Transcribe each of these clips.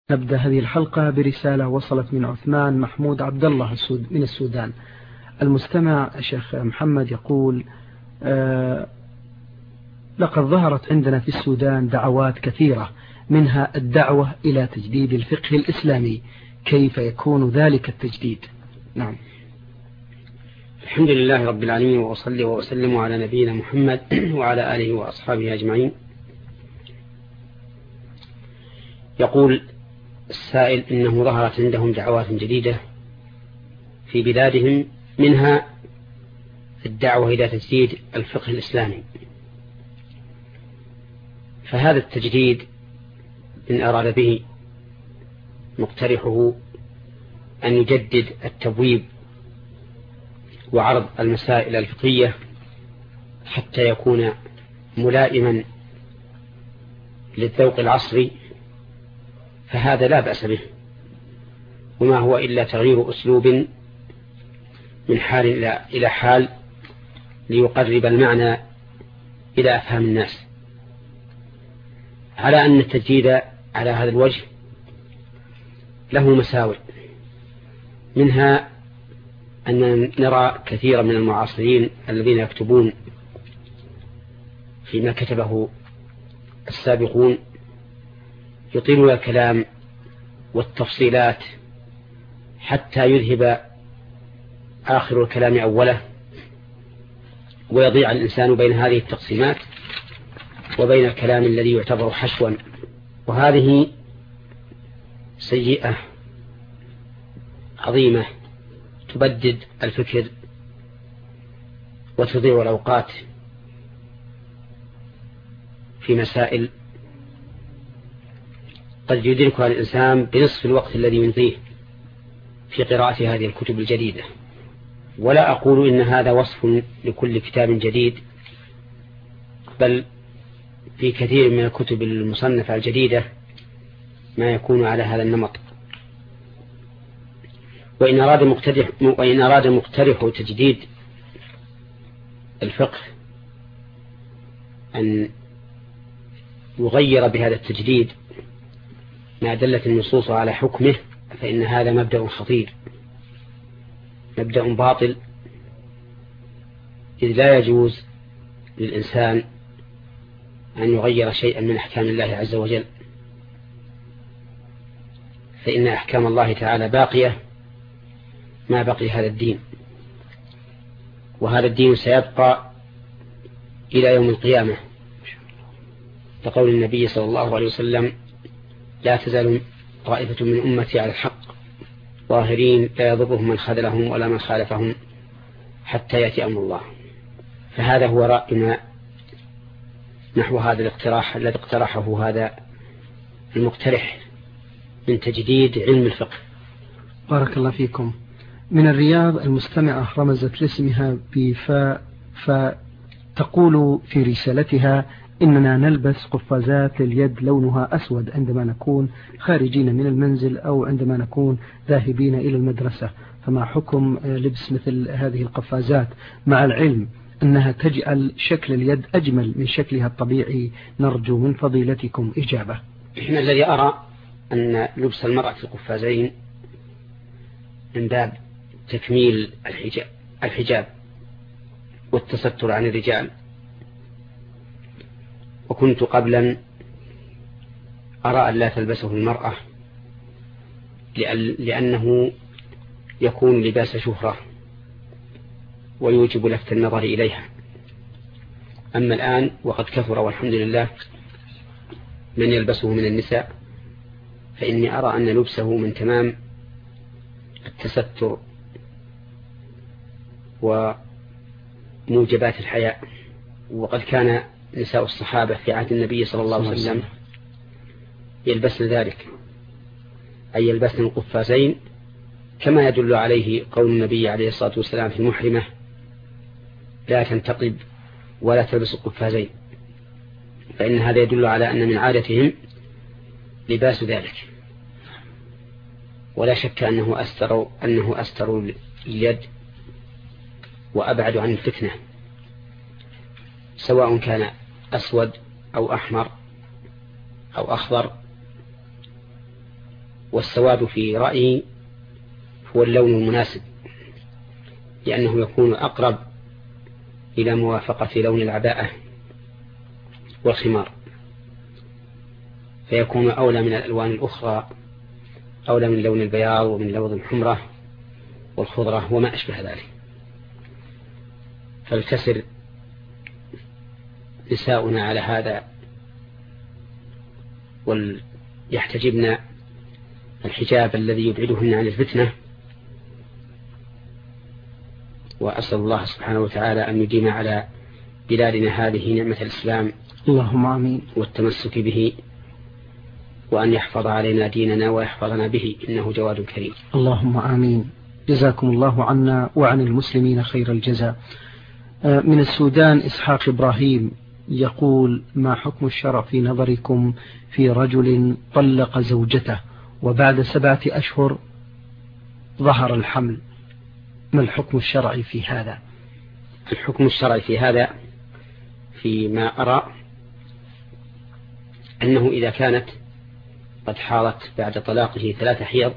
نبدأ هذه الحلقة برسالة وصلت من عثمان محمود عبد الله من السودان. المستمع الشيخ محمد يقول: لقد ظهرت عندنا في السودان دعوات كثيرة، منها الدعوة إلى تجديد الفقه الإسلامي، كيف يكون ذلك التجديد؟ نعم، الحمد لله رب العالمين، وأصلي وأسلم على نبينا محمد وعلى آله وأصحابه أجمعين. يقول السائل إنه ظهرت عندهم دعوات جديدة في بلادهم، منها الدعوة إلى تجديد الفقه الإسلامي. فهذا التجديد إن أراد به مقترحه أن يجدد التبويب وعرض المسائل الفقهية حتى يكون ملائما للذوق العصري، فهذا لا بأس به، وما هو إلا تغيير أسلوب من حال إلى حال ليقرب المعنى إلى أفهام الناس، على أن التجديد على هذا الوجه له مساوئ، منها أن نرى كثيرا من المعاصرين الذين يكتبون فيما كتبه السابقون يطيلون الكلام والتفصيلات حتى يذهب آخر الكلام أوله، ويضيع الإنسان بين هذه التقسيمات وبين الكلام الذي يعتبر حشوا، وهذه سيئة عظيمة تبدد الفكر وتضيع الأوقات في مسائل قد يدركها الإنسان بنصف الوقت الذي يمضيه في قراءة هذه الكتب الجديدة. ولا أقول إن هذا وصف لكل كتاب جديد، بل في كثير من الكتب المصنفة الجديدة ما يكون على هذا النمط. وإن أراد مقترح تجديد الفقه أن يغير بهذا التجديد ما دلت النصوص على حكمه، فإن هذا مبدأ خطير، مبدأ باطل، إذ لا يجوز للإنسان أن يغير شيئا من أحكام الله عز وجل، فإن أحكام الله تعالى باقية ما بقي هذا الدين، وهذا الدين سيبقى إلى يوم القيامة، لقول النبي صلى الله عليه وسلم: لا تزال طائفة من أمتي على الحق ظاهرين لا يضرهم من خذلهم ولا من خالفهم حتى يأتي أمر الله. فهذا هو رأينا نحو هذا الاقتراح الذي اقترحه هذا المقترح من تجديد علم الفقه. بارك الله فيكم. من الرياض المستمعة رمزت لاسمها بفاء، فتقول في رسالتها: إننا نلبس قفازات لليد لونها أسود عندما نكون خارجين من المنزل أو عندما نكون ذاهبين إلى المدرسة، فما حكم لبس مثل هذه القفازات، مع العلم أنها تجعل شكل اليد أجمل من شكلها الطبيعي؟ نرجو من فضيلتكم إجابة. إحنا الذي أرى أن لبس المرأة القفازين من باب تكميل الحجاب والتستر عن الرجال، وكنت قبلا أرى أن لا تلبسه المرأة لأنه يكون لباس شهرة ويوجب لفت النظر إليها. أما الآن وقد كثر والحمد لله من يلبسه من النساء، فإني أرى أن لبسه من تمام التستر وموجبات الحياء. وقد كان نساء الصحابة في عهد النبي صلى الله عليه وسلم يلبسن ذلك، أي يلبسن القفازين، كما يدل عليه قول النبي عليه الصلاة والسلام في المحرمة: لا تنتقب ولا تلبس القفازين، فإن هذا يدل على أن من عادتهم لباس ذلك. ولا شك أنه أستر اليد وأبعد عن الفتنة، سواء كان أسود أو أحمر أو أخضر والسواد في رأيي هو اللون المناسب، لأنه يكون أقرب إلى موافقة لون العباءة والخمار، فيكون أولى من الألوان الأخرى، أولى من لون البياض ومن لون الحمرة والخضرة وما أشبه ذلك. فلتسر نساؤنا على هذا وليحتجبن الحجاب الذي يبعدهن عن الفتنة. وأسأل الله سبحانه وتعالى أن يديم على بلادنا هذه نعمة الإسلام، اللهم آمين، والتمسك به، وأن يحفظ علينا ديننا ويحفظنا به، إنه جواد كريم. اللهم آمين. جزاكم الله عنا وعن المسلمين خير الجزاء. من السودان إسحاق إبراهيم يقول: ما حكم الشرع في نظركم في رجل طلق زوجته وبعد 7 أشهر ظهر الحمل؟ ما الحكم الشرعي في هذا؟ الحكم الشرعي في هذا فيما أرى أنه إذا كانت قد حاضت بعد طلاقه 3 حيض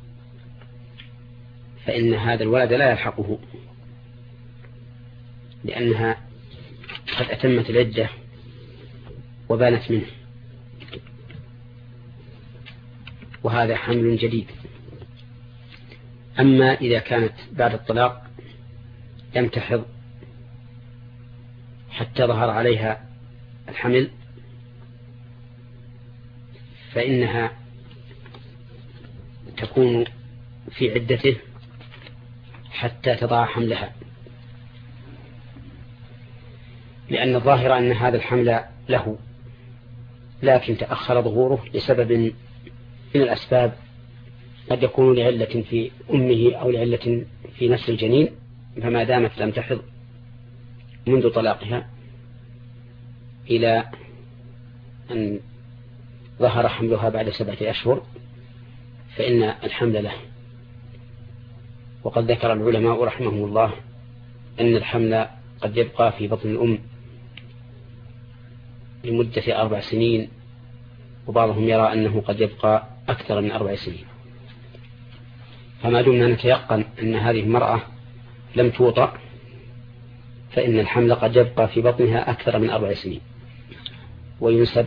فإن هذا الولد لا يلحقه، لأنها قد أتمت العدة وبانت منه، وهذا حمل جديد. أما إذا كانت بعد الطلاق لم تحض حتى ظهر عليها الحمل فإنها تكون في عدته حتى تضع حملها، لأن الظاهر أن هذا الحمل له، لكن تأخر ظهوره لسبب من الأسباب، قد يكون لعلة في أمه أو لعلة في نفس الجنين، فما دامت لم تحض منذ طلاقها إلى أن ظهر حملها بعد 7 أشهر فإن الحمل له. وقد ذكر العلماء رحمهم الله أن الحمل قد يبقى في بطن الأم لمدة 4 سنين، وبعضهم يرى أنه قد يبقى أكثر من 4 سنين. فما دمنا نتيقن أن هذه المرأة لم توطأ فإن الحمل قد يبقى في بطنها أكثر من 4 سنين، وينسب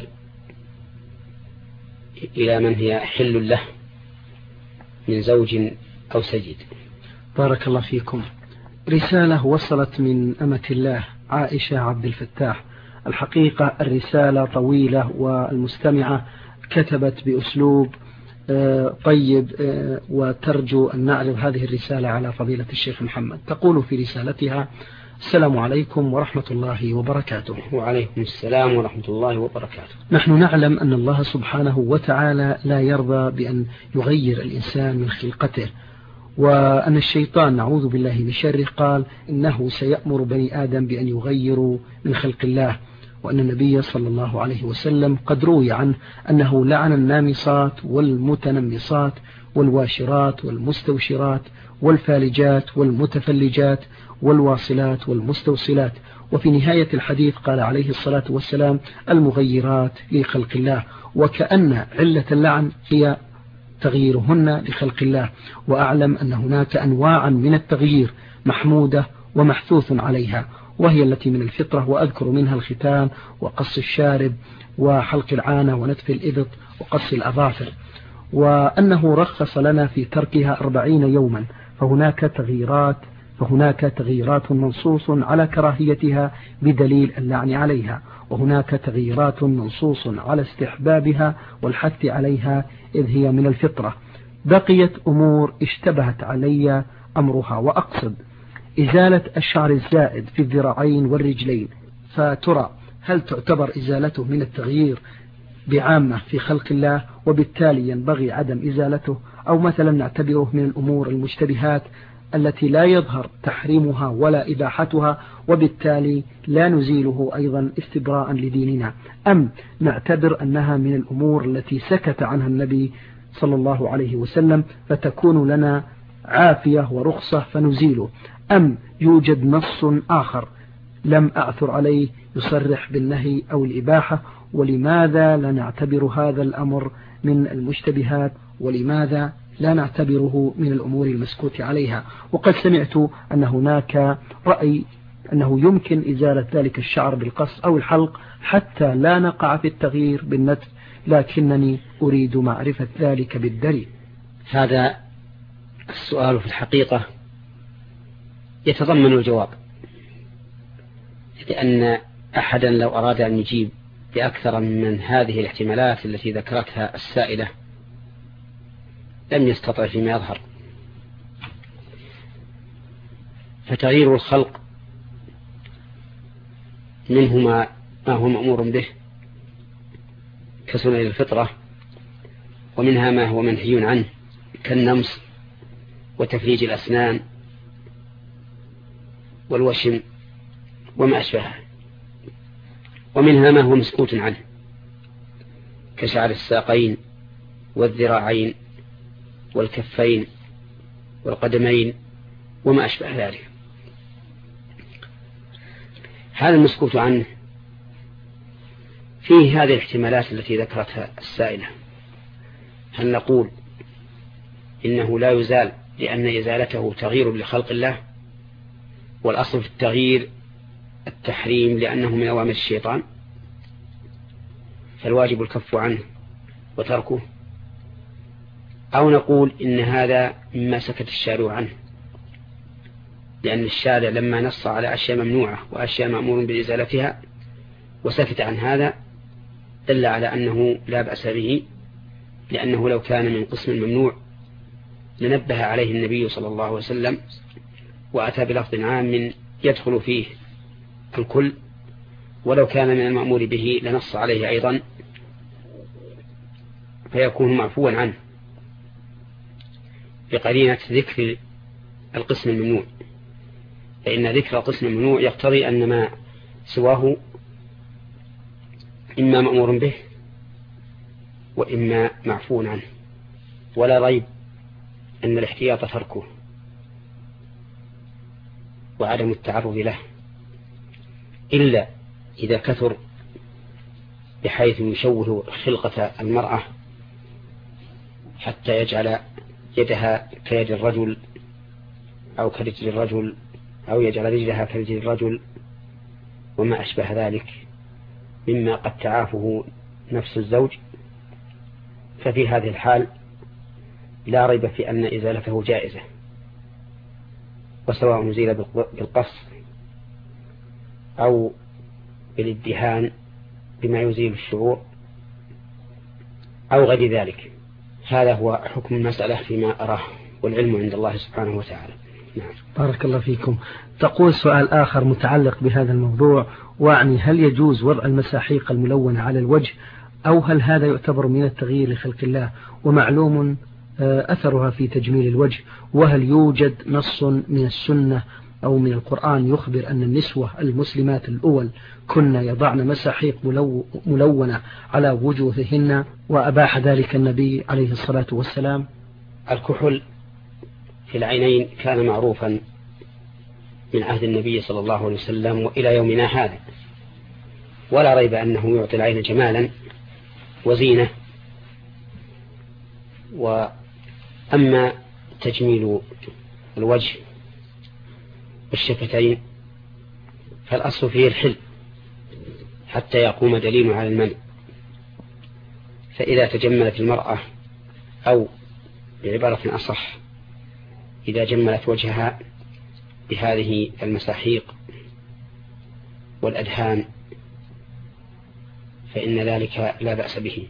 إلى من هي حل له من زوج أو سيد. بارك الله فيكم. رسالة وصلت من أمة الله عائشة عبد الفتاح. الحقيقة الرسالة طويلة والمستمعة كتبت بأسلوب طيب، وترجو أن نعرض هذه الرسالة على فضيلة الشيخ محمد. تقول في رسالتها: السلام عليكم ورحمة الله وبركاته. وعليكم السلام ورحمة الله وبركاته. نحن نعلم أن الله سبحانه وتعالى لا يرضى بأن يغير الإنسان من خلقته، وأن الشيطان نعوذ بالله من شره قال إنه سيأمر بني آدم بأن يغيروا من خلق الله، وأن النبي صلى الله عليه وسلم قد روي عنه أنه لعن النامصات والمتنمصات والواشرات والمستوشرات والفالجات والمتفلجات والواصلات والمستوصلات. وفي نهاية الحديث قال عليه الصلاة والسلام: المغيرات لخلق الله، وكأن علة اللعن هي تغييرهن لخلق الله. وأعلم أن هناك أنواعا من التغيير محمودة ومحثوث عليها، وهي التي من الفطرة، وأذكر منها الختان وقص الشارب وحلق العانة ونتف الإبط وقص الأظافر، وأنه رخص لنا في تركها 40 يوما. فهناك تغييرات منصوص على كراهيتها بدليل اللعن عليها، وهناك تغييرات منصوص على استحبابها والحث عليها إذ هي من الفطرة. بقيت أمور اشتبهت علي أمرها، وأقصد إزالة الشعر الزائد في الذراعين والرجلين، فترى هل تعتبر إزالته من التغيير بعامة في خلق الله وبالتالي ينبغي عدم إزالته، أو مثلا نعتبره من الأمور المشتبهات التي لا يظهر تحريمها ولا إباحتها وبالتالي لا نزيله أيضا استبراء لديننا، أم نعتبر أنها من الأمور التي سكت عنها النبي صلى الله عليه وسلم فتكون لنا عافية ورخصة فنزيله، أم يوجد نص آخر لم أعثر عليه يصرح بالنهي أو الإباحة، ولماذا لا نعتبر هذا الأمر من المشتبهات ولماذا لا نعتبره من الأمور المسكوت عليها؟ وقد سمعت أن هناك رأي أنه يمكن إزالة ذلك الشعر بالقص أو الحلق حتى لا نقع في التغيير بالنتف، لكنني أريد معرفة ذلك بالدليل. هذا السؤال في الحقيقة يتضمن الجواب، لأن أحدا لو أراد أن يجيب بأكثر من هذه الاحتمالات التي ذكرتها السائلة لم يستطع فيما يظهر. فتغيير الخلق منه ما هو مأمور به كسنن الفطرة، ومنها ما هو منهي عنه كالنمص وتفريج الأسنان والوشم وما أشبهه، ومنها ما هو مسكوت عنه كشعر الساقين والذراعين والكفين والقدمين وما أشبه ذلك. هذا المسكوت عنه فيه هذه الاحتمالات التي ذكرتها السائلة. هل نقول إنه لا يزال لأن إزالته تغيير لخلق الله، والأصل في التغيير التحريم لأنه من أوامر الشيطان، فالواجب الكف عنه وتركه؟ أو نقول إن هذا مما سكت الشارع عنه، لأن الشارع لما نص على أشياء ممنوعة وأشياء مأمور بإزالتها وسكت عن هذا دل على أنه لا بأس به، لأنه لو كان من قسم الممنوع لنبه عليه النبي صلى الله عليه وسلم وأتى بلفظ عام يدخل فيه الكل، ولو كان من المأمور به لنص عليه أيضا فيكون معفوا عنه بقرينة ذكر القسم الممنوع، فإن ذكر القسم الممنوع يقتضي أن ما سواه إما مأمور به وإما معفو عنه، ولا ريب أن الاحتياط تركه وعدم التعرض له، إلا إذا كثر بحيث يشوه خلقة المرأة حتى يجعل يدها كيد الرجل أو كرجل الرجل، أو يجعل رجلها كرجل الرجل وما أشبه ذلك مما قد تعافه نفس الزوج، ففي هذه الحال لا ريب في أن إزالته جائزة، وسواء نزيل بالقص أو بالادهان بما يزيل الشعور أو غير ذلك. هذا هو حكم المسألة فيما أراه، والعلم عند الله سبحانه وتعالى. نعم. بارك الله فيكم. تقول سؤال آخر متعلق بهذا الموضوع، وعني هل يجوز وضع المساحيق الملونة على الوجه، أو هل هذا يعتبر من التغيير لخلق الله، ومعلوم أثرها في تجميل الوجه، وهل يوجد نص من السنة أو من القرآن يخبر أن النسوة المسلمات الأول كن يضعن مساحيق ملونة على وجوههن وأباح ذلك النبي عليه الصلاة والسلام؟ الكحول في العينين كان معروفا من عهد النبي صلى الله عليه وسلم وإلى يومنا هذا، ولا ريب أنه يعطي العين جمالا وزينة. وأما تجميل الوجه والشفتين فالأصل فيه الحل حتى يقوم دليل على المنع، فإذا تجملت المرأة، أو بعبارة أصح إذا جملت وجهها بهذه المساحيق والأدهان فإن ذلك لا بأس به،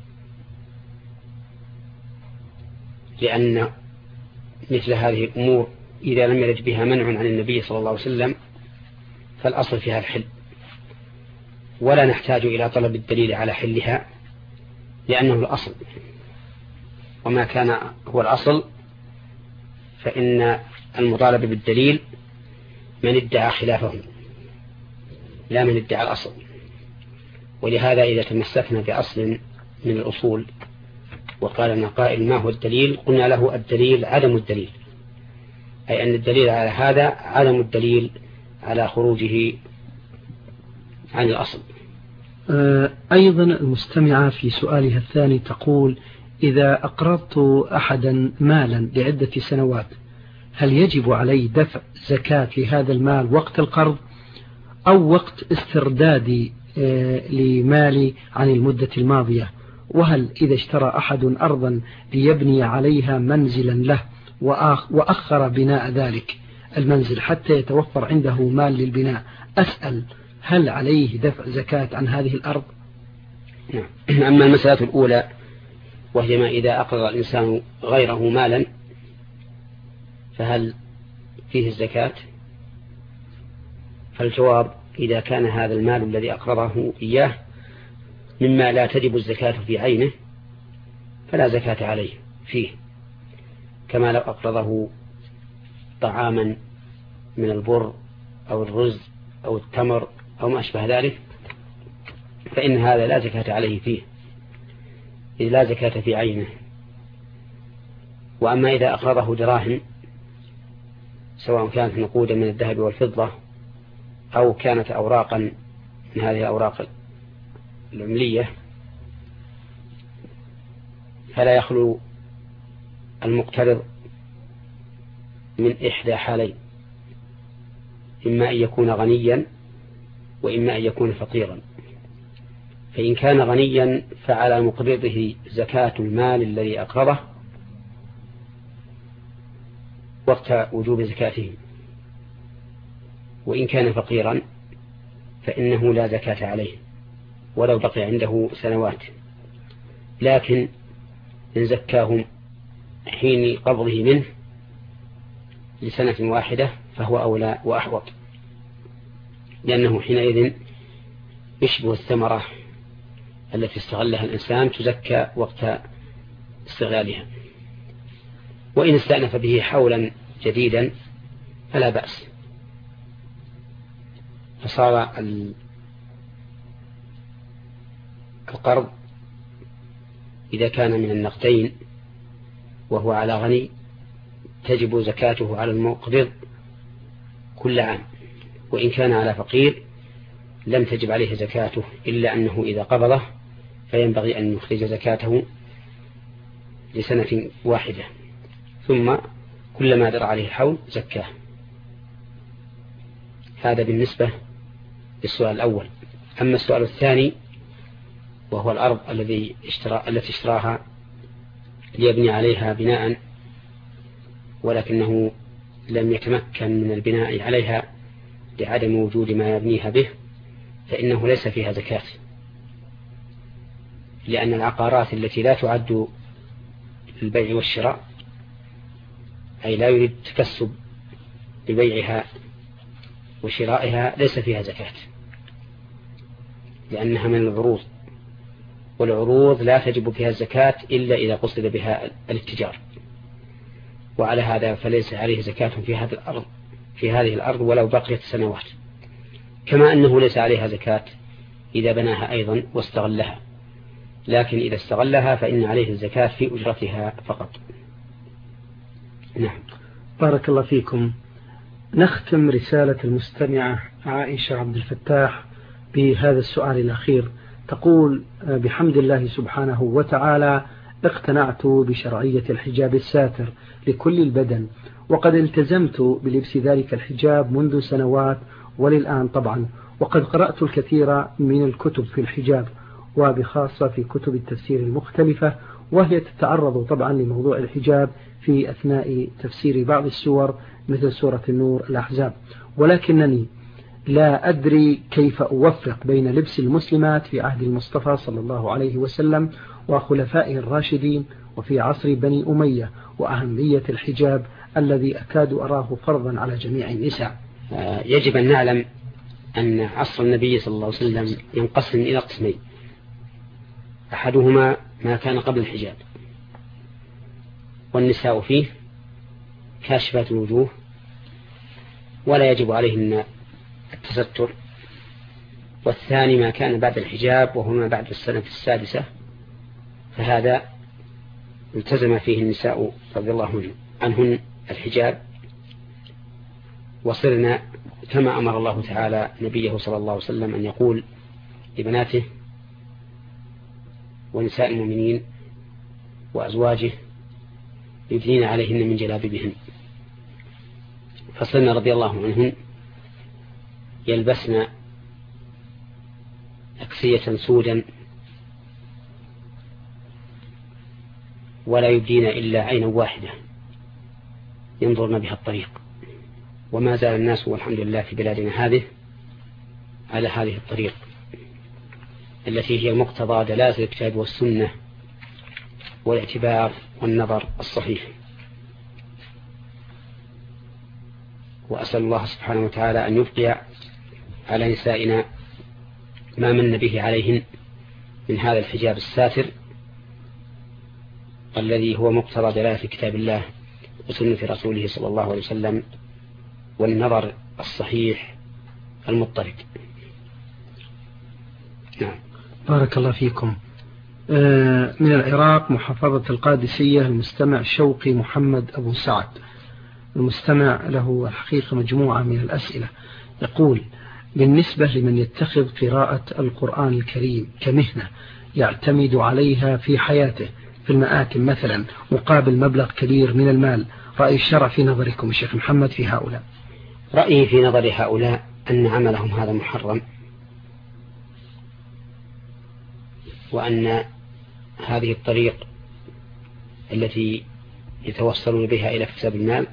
لأن مثل هذه الأمور إذا لم يرد بها منع عن النبي صلى الله عليه وسلم فالأصل فيها الحل، ولا نحتاج إلى طلب الدليل على حلها لأنه الأصل، وما كان هو الأصل فإن المطالبة بالدليل من ادعى خلافه لا من ادعى الأصل. ولهذا إذا تمسكنا بأصل من الأصول وقال لنا قائل ما هو الدليل، قلنا له الدليل عدم الدليل، أي أن الدليل على هذا عدم الدليل على خروجه عن الأصل. أيضا المستمعة في سؤالها الثاني تقول إذا أقرضت أحدا مالا لعدة سنوات هل يجب علي دفع زكاة لهذا المال وقت القرض أو وقت استردادي لمالي عن المدة الماضية؟ وهل إذا اشترى أحد أرضا ليبني عليها منزلا له وأخر بناء ذلك المنزل حتى يتوفر عنده مال للبناء، أسأل هل عليه دفع زكاة عن هذه الأرض؟ نعم. أما المسألة الأولى وهي ما إذا أقرض الإنسان غيره مالا فهل فيه الزكاة؟ فالجواب إذا كان هذا المال الذي أقرضه إياه مما لا تجب الزكاة في عينه فلا زكاة عليه فيه، كما لو أقرضه طعاما من البر أو الرز أو التمر أو ما أشبه ذلك فإن هذا لا زكاة عليه فيه إذ لا زكاة في عينه. وأما إذا أقرضه دراهم سواء كانت نقودا من الذهب والفضة أو كانت أوراقا من هذه الأوراق العملية فلا يخلو المقترض من إحدى حالين، إما أن يكون غنيا وإما أن يكون فقيرا. فإن كان غنيا فعلى مقرضه زكاة المال الذي أقرضه وقت وجوب زكاته، وإن كان فقيرا فإنه لا زكاة عليه ولو بقي عنده سنوات، لكن إن زكاه حين قبضه منه لسنة واحدة فهو أولى وأحوط، لأنه حينئذ يشبه الثمرة التي استغلها الإنسان تزكى وقت استغلالها. وإن استأنف به حولا جديدا فلا بأس، فصار القرض إذا كان من النقدين وهو على غني تجب زكاته على المقرض كل عام، وإن كان على فقير لم تجب عليه زكاته إلا أنه إذا قبضه فينبغي أن يخرج زكاته لسنة واحدة ثم كلما در عليه الحول زكاه. هذا بالنسبة للسؤال الأول. أما السؤال الثاني وهو الأرض التي اشتراها ليبني عليها بناء ولكنه لم يتمكن من البناء عليها لعدم وجود ما يبنيها به فإنه ليس فيها زكاة، لأن العقارات التي لا تعد للبيع والشراء أي لا يريد تكسب ببيعها وشرائها ليس فيها زكاة لأنها من العروض، والعروض لا تجب فيها الزكاة إلا إذا قصد بها الاتجار، وعلى هذا فليس عليه زكاة في هذه الأرض ولو بقيت سنوات، كما أنه ليس عليها زكاة إذا بناها أيضا واستغلها، لكن إذا استغلها فإن عليه الزكاة في أجرتها فقط. نعم. بارك الله فيكم. نختم رسالة المستمعة عائشة عبد الفتاح بهذا السؤال الأخير، تقول: بحمد الله سبحانه وتعالى اقتنعت بشرعية الحجاب الساتر لكل البدن، وقد التزمت بلبس ذلك الحجاب منذ سنوات وللآن طبعا، وقد قرأت الكثير من الكتب في الحجاب وبخاصة في كتب التفسير المختلفة، وهي تتعرض طبعا لموضوع الحجاب في أثناء تفسير بعض السور مثل سورة النور الأحزاب، ولكنني لا أدري كيف أوفق بين لبس المسلمات في عهد المصطفى صلى الله عليه وسلم وخلفائه الراشدين وفي عصر بني أمية وأهمية الحجاب الذي أكاد أراه فرضا على جميع النساء. يجب أن نعلم أن عصر النبي صلى الله عليه وسلم ينقسم إلى قسمين: أحدهما ما كان قبل الحجاب والنساء فيه كاشفات الوجوه ولا يجب عليهن التستر، والثاني ما كان بعد الحجاب وهو ما بعد السنة السادسة، فهذا التزم فيه النساء رضي الله عنهن الحجاب، وصرنا كما أمر الله تعالى نبيه صلى الله عليه وسلم أن يقول لبناته ونساء المؤمنين: وأزواجه يدنين عليهن من جلابيبهن. فصلنا رضي الله عنهن يلبسن أكسية سودا ولا يبدين إلا عينا واحدة ينظرن بها الطريق. وما زال الناس والحمد لله في بلادنا هذه على هذه الطريق التي هي مقتضى دلالة الكتاب والسنة والاعتبار والنظر الصحيح. وأسأل الله سبحانه وتعالى أن يبقي على نسائنا ما من به عليهن من هذا الحجاب الساتر الذي هو مقتضى دلالة كتاب الله وسنة رسوله صلى الله عليه وسلم والنظر الصحيح المضطرد. نعم. بارك الله فيكم. من العراق محافظة القادسية المستمع شوقي محمد أبو سعد، المستمع له الحقيقة مجموعة من الأسئلة. يقول: بالنسبة لمن يتخذ قراءة القرآن الكريم كمهنة يعتمد عليها في حياته في المآتم مثلا مقابل مبلغ كبير من المال، رأي الشرع في نظركم الشيخ محمد في هؤلاء؟ رأيي في نظر هؤلاء أن عملهم هذا محرم، وأن هذه الطريق التي يتوصلون بها إلى اكتساب المال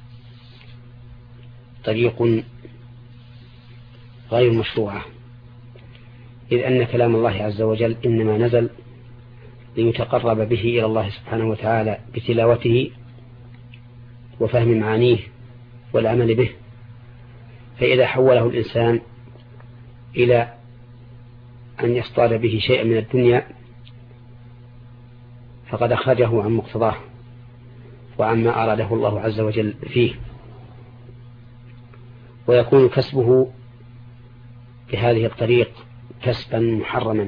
طريق غير مشروعة، إذ أن كلام الله عز وجل إنما نزل ليتقرب به إلى الله سبحانه وتعالى بتلاوته وفهم معانيه والعمل به. فإذا حوله الإنسان إلى أن يصطاد به شيئا من الدنيا فقد أخرجه عن مقتضاه وعما أراده الله عز وجل فيه، ويكون كسبه بهذه الطريق كسبا محرما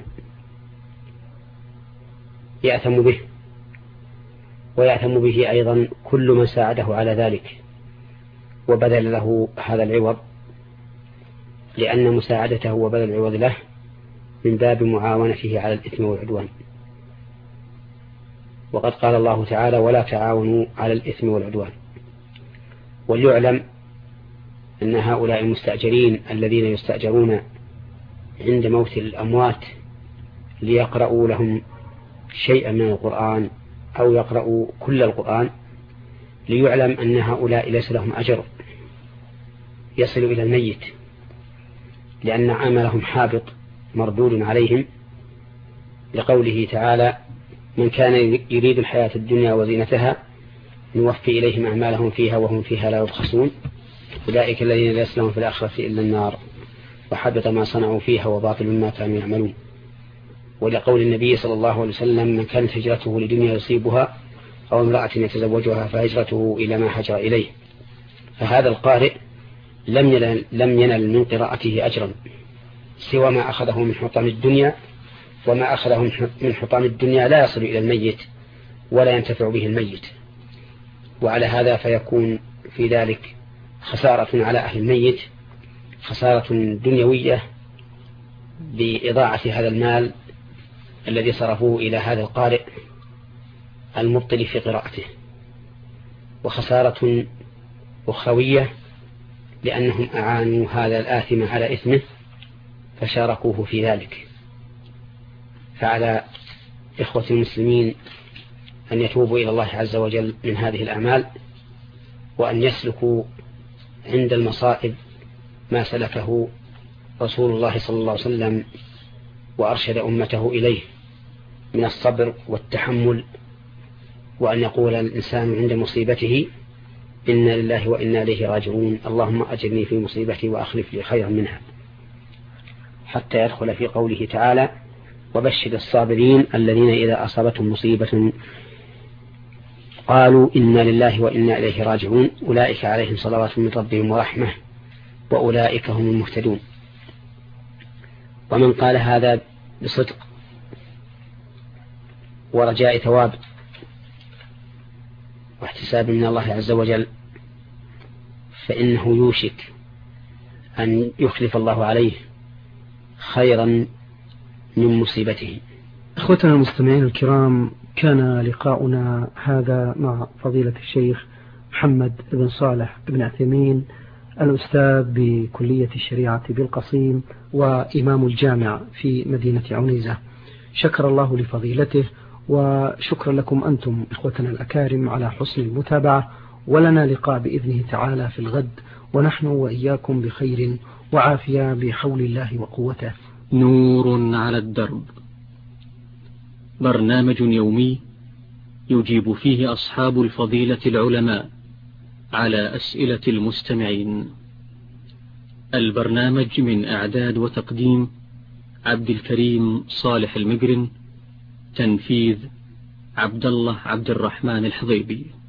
يأثم به، ويأثم به أيضا كل من ساعده على ذلك وبذل له هذا العوض، لأن مساعدته وبذل العوض له من باب معاونته على الإثم والعدوان. وقد قال الله تعالى: ولا تعاونوا على الإثم والعدوان. وليعلم أن هؤلاء المستأجرين الذين يستأجرون عند موت الأموات ليقرأوا لهم شيئا من القرآن أو يقرأوا كل القرآن، ليعلم أن هؤلاء ليس لهم أجر يصل إلى الميت، لأن عملهم حابط مردود عليهم، لقوله تعالى: من كان يريد الحياة الدنيا وزينتها نوفي إليهم أعمالهم فيها وهم فيها لا يبخسون أولئك الذين ليس لهم في الآخرة إلا النار وحبط ما صنعوا فيها وباطل ما كانوا يعملون. ولقول النبي صلى الله عليه وسلم: من كانت هجرته لدنيا يصيبها أو امرأة يتزوجها فهجرته إلى ما هجر إليه. فهذا القارئ لم ينل من قراءته أجرا سوى ما أخذه من حطام الدنيا، وما أخذه من حطام الدنيا لا يصل إلى الميت ولا ينتفع به الميت. وعلى هذا فيكون في ذلك خسارة على أهل الميت، خسارة دنيوية بإضاعة هذا المال الذي صرفوه إلى هذا القارئ المبطل في قراءته، وخسارة أخروية لأنهم أعانوا هذا الآثم على إثمه فشاركوه في ذلك. فعلى إخوة المسلمين أن يتوبوا إلى الله عز وجل من هذه الأعمال، وأن يسلكوا عند المصائب ما سلكه رسول الله صلى الله عليه وسلم وأرشد أمته إليه من الصبر والتحمل، وأن يقول الإنسان عند مصيبته: إنا لله وإنا إليه راجعون، اللهم أجرني في مصيبتي وأخلف لي خيرا منها، حتى يدخل في قوله تعالى: وبشر الصابرين الذين إذا أصابتهم مصيبة قالوا إنا لله وإنا إليه راجعون أولئك عليهم صلوات من ربهم ورحمة وأولئك هم المهتدون. ومن قال هذا بصدق ورجاء ثواب واحتساب من الله عز وجل فإنه يوشك أن يخلف الله عليه خيرا من مصيبته. أخوتنا المستمعين الكرام، كان لقاؤنا هذا مع فضيلة الشيخ محمد بن صالح بن عثيمين، الأستاذ بكلية الشريعة بالقصيم وإمام الجامع في مدينة عنيزة. شكر الله لفضيلته، وشكرا لكم أنتم إخوتنا الأكارم على حسن المتابعة، ولنا لقاء بإذنه تعالى في الغد، ونحن وإياكم بخير وعافية بحول الله وقوته. نور على الدرب، برنامج يومي يجيب فيه أصحاب الفضيلة العلماء على أسئلة المستمعين. البرنامج من إعداد وتقديم عبد الكريم صالح المقرن، تنفيذ عبد الله عبد الرحمن الحضيبي.